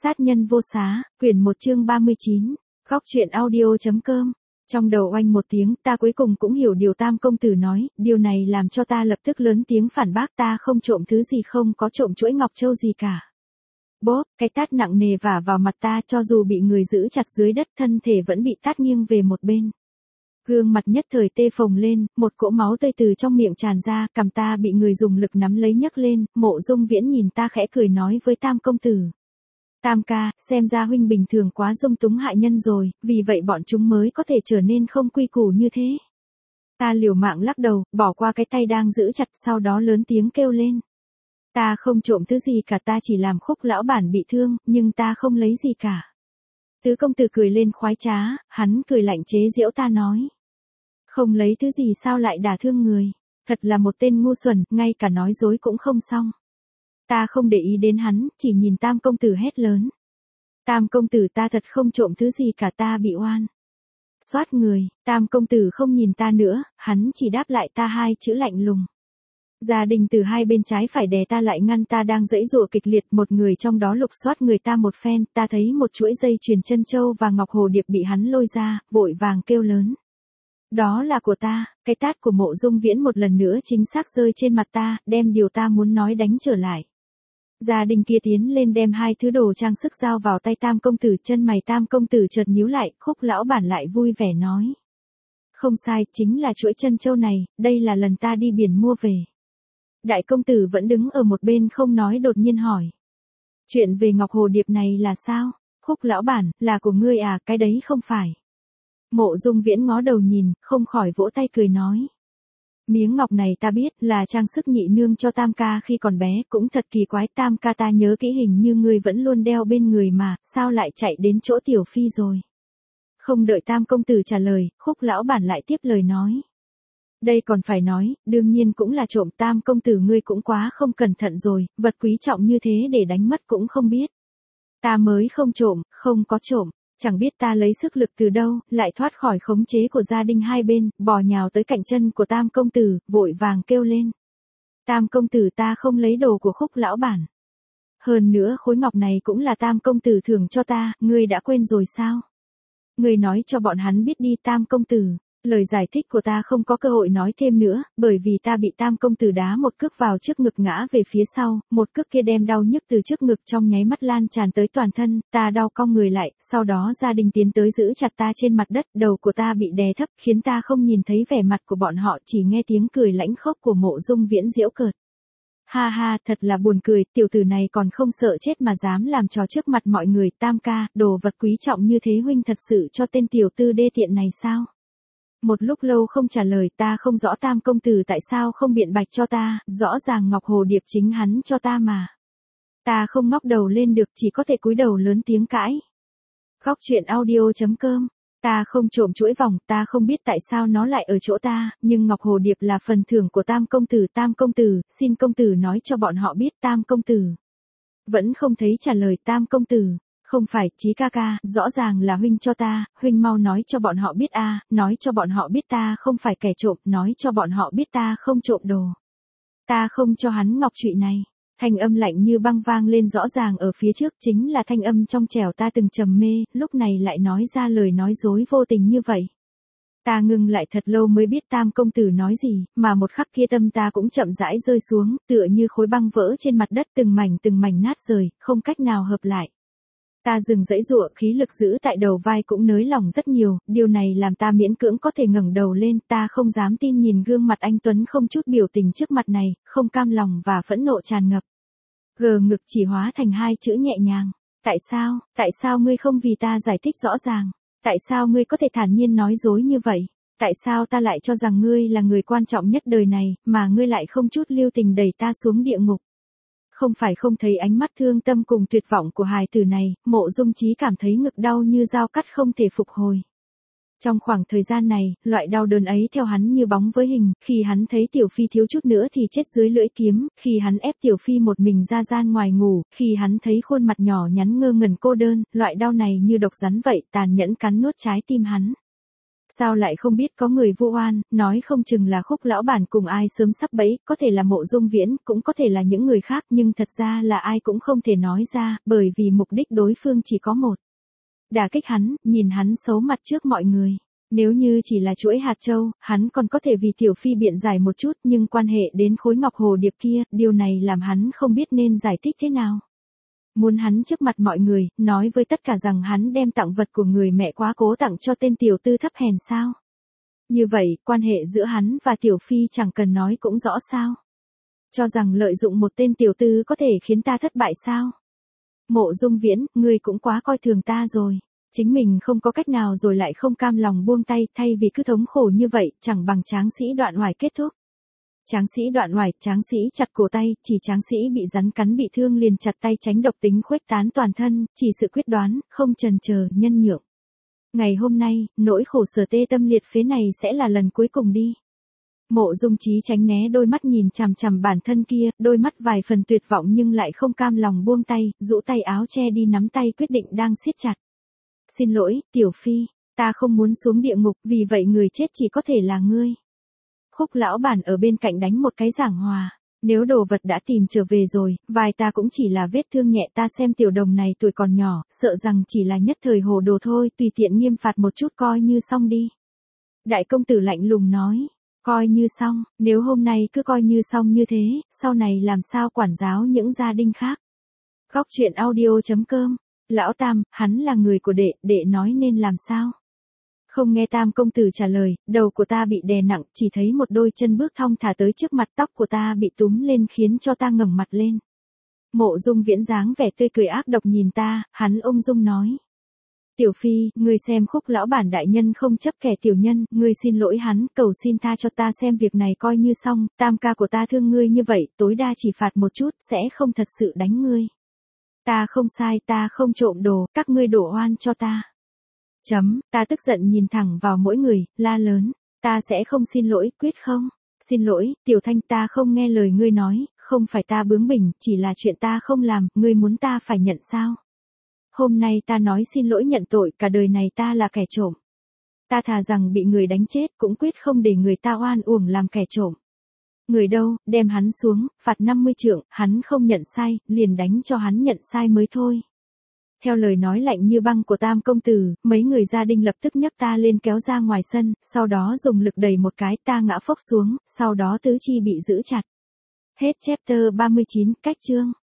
Sát nhân vô xá, quyển 1 chương 39, góc truyện audio.com. Trong đầu oanh một tiếng, ta cuối cùng cũng hiểu điều Tam công tử nói, điều này làm cho ta lập tức lớn tiếng phản bác, ta không trộm thứ gì, không có trộm chuỗi ngọc châu gì cả. Bốp, cái tát nặng nề vả vào mặt ta, cho dù bị người giữ chặt dưới đất, thân thể vẫn bị tát nghiêng về một bên. Gương mặt nhất thời tê phồng lên, một cỗ máu tươi từ trong miệng tràn ra, cằm ta bị người dùng lực nắm lấy nhấc lên. Mộ Dung Viễn nhìn ta khẽ cười nói với Tam công tử: Tam ca, xem ra huynh bình thường quá dung túng hại nhân rồi, vì vậy bọn chúng mới có thể trở nên không quy củ như thế. Ta liều mạng lắc đầu, bỏ qua cái tay đang giữ chặt, sau đó lớn tiếng kêu lên: Ta không trộm thứ gì cả, ta chỉ làm Khúc lão bản bị thương, nhưng ta không lấy gì cả. Tứ công tử cười lên khoái trá, hắn cười lạnh chế giễu ta nói: Không lấy thứ gì sao lại đả thương người, thật là một tên ngu xuẩn, ngay cả nói dối cũng không xong. Ta không để ý đến hắn, chỉ nhìn Tam công tử hét lớn: Tam công tử, ta thật không trộm thứ gì cả, ta bị oan. Xoát người, Tam công tử không nhìn ta nữa, hắn chỉ đáp lại ta hai chữ lạnh lùng. Gia đình từ hai bên trái phải đè ta lại, ngăn ta đang giãy giụa kịch liệt, một người trong đó lục soát người ta một phen, ta thấy một chuỗi dây chuyền chân châu và ngọc hồ điệp bị hắn lôi ra, vội vàng kêu lớn: Đó là của ta. Cái tát của Mộ Dung Viễn một lần nữa chính xác rơi trên mặt ta, đem điều ta muốn nói đánh trở lại. Gia đình kia tiến lên đem hai thứ đồ trang sức giao vào tay Tam công tử, chân mày Tam công tử chợt nhíu lại, Khúc lão bản lại vui vẻ nói: Không sai, chính là chuỗi chân châu này, đây là lần ta đi biển mua về. Đại công tử vẫn đứng ở một bên không nói, đột nhiên hỏi: Chuyện về ngọc hồ điệp này là sao? Khúc lão bản, là của ngươi à? Cái đấy không phải. Mộ Dung Viễn ngó đầu nhìn, không khỏi vỗ tay cười nói: Miếng ngọc này ta biết, là trang sức nhị nương cho Tam ca khi còn bé, cũng thật kỳ quái, Tam ca ta nhớ kỹ hình như ngươi vẫn luôn đeo bên người mà, sao lại chạy đến chỗ tiểu phi rồi? Không đợi Tam công tử trả lời, Khúc lão bản lại tiếp lời nói: Đây còn phải nói, đương nhiên cũng là trộm. Tam công tử, ngươi cũng quá không cẩn thận rồi, vật quý trọng như thế để đánh mất cũng không biết. Ta mới không trộm, không có trộm. Chẳng biết ta lấy sức lực từ đâu, lại thoát khỏi khống chế của gia đình hai bên, bò nhào tới cạnh chân của Tam công tử, vội vàng kêu lên: Tam công tử, ta không lấy đồ của Khúc lão bản. Hơn nữa khối ngọc này cũng là Tam công tử thưởng cho ta, ngươi đã quên rồi sao? Ngươi nói cho bọn hắn biết đi Tam công tử. Lời giải thích của ta không có cơ hội nói thêm nữa, bởi vì ta bị Tam công tử đá một cước vào trước ngực, ngã về phía sau, một cước kia đem đau nhức từ trước ngực trong nháy mắt lan tràn tới toàn thân, ta đau cong người lại, sau đó gia đình tiến tới giữ chặt ta trên mặt đất, đầu của ta bị đè thấp, khiến ta không nhìn thấy vẻ mặt của bọn họ, chỉ nghe tiếng cười lãnh khốc của Mộ Dung Viễn giễu cợt. Ha ha, thật là buồn cười, tiểu tử này còn không sợ chết mà dám làm trò trước mặt mọi người. Tam ca, đồ vật quý trọng như thế huynh thật sự cho tên tiểu tư đê tiện này sao? Một lúc lâu không trả lời, ta không rõ Tam công tử tại sao không biện bạch cho ta, rõ ràng ngọc hồ điệp chính hắn cho ta mà. Ta không ngóc đầu lên được, chỉ có thể cúi đầu lớn tiếng cãi. Góc truyện audio.com. Ta không trộm chuỗi vòng, ta không biết tại sao nó lại ở chỗ ta, nhưng ngọc hồ điệp là phần thưởng của Tam công tử. Tam công tử, xin công tử nói cho bọn họ biết. Tam công tử vẫn không thấy trả lời. Tam công tử: Không phải, Chí ca ca, rõ ràng là huynh cho ta, huynh mau nói cho bọn họ biết a, nói cho bọn họ biết ta không phải kẻ trộm, nói cho bọn họ biết ta không trộm đồ. Ta không cho hắn ngọc trụy này. Thanh âm lạnh như băng vang lên rõ ràng ở phía trước, chính là thanh âm trong trẻo ta từng trầm mê, lúc này lại nói ra lời nói dối vô tình như vậy. Ta ngừng lại thật lâu mới biết Tam công tử nói gì, mà một khắc kia tâm ta cũng chậm rãi rơi xuống, tựa như khối băng vỡ trên mặt đất, từng mảnh nát rời, không cách nào hợp lại. Ta dừng giãy giụa, khí lực giữ tại đầu vai cũng nới lỏng rất nhiều, điều này làm ta miễn cưỡng có thể ngẩng đầu lên, ta không dám tin nhìn gương mặt anh tuấn không chút biểu tình trước mặt này, không cam lòng và phẫn nộ tràn ngập. Gờ ngực chỉ hóa thành hai chữ nhẹ nhàng: Tại sao ngươi không vì ta giải thích rõ ràng? Tại sao ngươi có thể thản nhiên nói dối như vậy? Tại sao ta lại cho rằng ngươi là người quan trọng nhất đời này, mà ngươi lại không chút lưu tình đẩy ta xuống địa ngục? Không phải không thấy ánh mắt thương tâm cùng tuyệt vọng của hài tử này, Mộ Dung Chí cảm thấy ngực đau như dao cắt không thể phục hồi. Trong khoảng thời gian này, loại đau đớn ấy theo hắn như bóng với hình, khi hắn thấy Tiểu Phi thiếu chút nữa thì chết dưới lưỡi kiếm, khi hắn ép Tiểu Phi một mình ra gian ngoài ngủ, khi hắn thấy khuôn mặt nhỏ nhắn ngơ ngẩn cô đơn, loại đau này như độc rắn vậy, tàn nhẫn cắn nuốt trái tim hắn. Sao lại không biết có người vu oan, nói không chừng là Khúc lão bản cùng ai sớm sắp bẫy, có thể là Mộ Dung Viễn, cũng có thể là những người khác, nhưng thật ra là ai cũng không thể nói ra, bởi vì mục đích đối phương chỉ có một. Đả kích hắn, nhìn hắn xấu mặt trước mọi người. Nếu như chỉ là chuỗi hạt châu, hắn còn có thể vì Tiểu Phi biện giải một chút, nhưng quan hệ đến khối ngọc hồ điệp kia, điều này làm hắn không biết nên giải thích thế nào. Muốn hắn trước mặt mọi người, nói với tất cả rằng hắn đem tặng vật của người mẹ quá cố tặng cho tên tiểu tư thấp hèn sao? Như vậy, quan hệ giữa hắn và Tiểu Phi chẳng cần nói cũng rõ sao? Cho rằng lợi dụng một tên tiểu tư có thể khiến ta thất bại sao? Mộ Dung Viễn, ngươi cũng quá coi thường ta rồi. Chính mình không có cách nào rồi lại không cam lòng buông tay, thay vì cứ thống khổ như vậy, chẳng bằng Tráng Sĩ Đoạn Hoài kết thúc. Tráng Sĩ Đoạn Hoài, Tráng Sĩ chặt cổ tay, chỉ Tráng Sĩ bị rắn cắn bị thương liền chặt tay tránh độc tính khuếch tán toàn thân, chỉ sự quyết đoán, không chần chờ, nhân nhượng. Ngày hôm nay, nỗi khổ sở tê tâm liệt phế này sẽ là lần cuối cùng đi. Mộ Dung Chí tránh né đôi mắt nhìn chằm chằm bản thân kia, đôi mắt vài phần tuyệt vọng nhưng lại không cam lòng buông tay, rũ tay áo che đi nắm tay quyết định đang siết chặt. Xin lỗi, Tiểu Phi, ta không muốn xuống địa ngục, vì vậy người chết chỉ có thể là ngươi. Khúc lão bản ở bên cạnh đánh một cái giảng hòa. Nếu đồ vật đã tìm trở về rồi, vài ta cũng chỉ là vết thương nhẹ, ta xem tiểu đồng này tuổi còn nhỏ, sợ rằng chỉ là nhất thời hồ đồ thôi, tùy tiện nghiêm phạt một chút coi như xong đi. Đại công tử lạnh lùng nói, coi như xong, nếu hôm nay cứ coi như xong như thế, sau này làm sao quản giáo những gia đình khác. Góc truyện audio.com, lão Tam, hắn là người của đệ nói nên làm sao? Không nghe Tam công tử trả lời, đầu của ta bị đè nặng, chỉ thấy một đôi chân bước thong thả tới trước mặt, tóc của ta bị túm lên khiến cho ta ngẩng mặt lên. Mộ Dung Viễn dáng vẻ tươi cười ác độc nhìn ta, hắn ung dung nói. Tiểu Phi, ngươi xem Khúc lão bản đại nhân không chấp kẻ tiểu nhân, ngươi xin lỗi hắn, cầu xin tha cho ta xem việc này coi như xong, Tam ca của ta thương ngươi như vậy, tối đa chỉ phạt một chút, sẽ không thật sự đánh ngươi. Ta không sai, ta không trộm đồ, các ngươi đổ oan cho ta. Ta tức giận nhìn thẳng vào mỗi người, la lớn, ta sẽ không xin lỗi, quyết không? Xin lỗi, Tiểu Thanh, ta không nghe lời ngươi nói, không phải ta bướng bỉnh, chỉ là chuyện ta không làm, ngươi muốn ta phải nhận sao? Hôm nay ta nói xin lỗi nhận tội, cả đời này ta là kẻ trộm. Ta thà rằng bị người đánh chết, cũng quyết không để người ta oan uổng làm kẻ trộm. Người đâu, đem hắn xuống, phạt 50 trượng, hắn không nhận sai, liền đánh cho hắn nhận sai mới thôi. Theo lời nói lạnh như băng của Tam công tử, mấy người gia đình lập tức nhấc ta lên kéo ra ngoài sân, sau đó dùng lực đẩy một cái, ta ngã phốc xuống, sau đó tứ chi bị giữ chặt. Hết chapter 39, cách chương.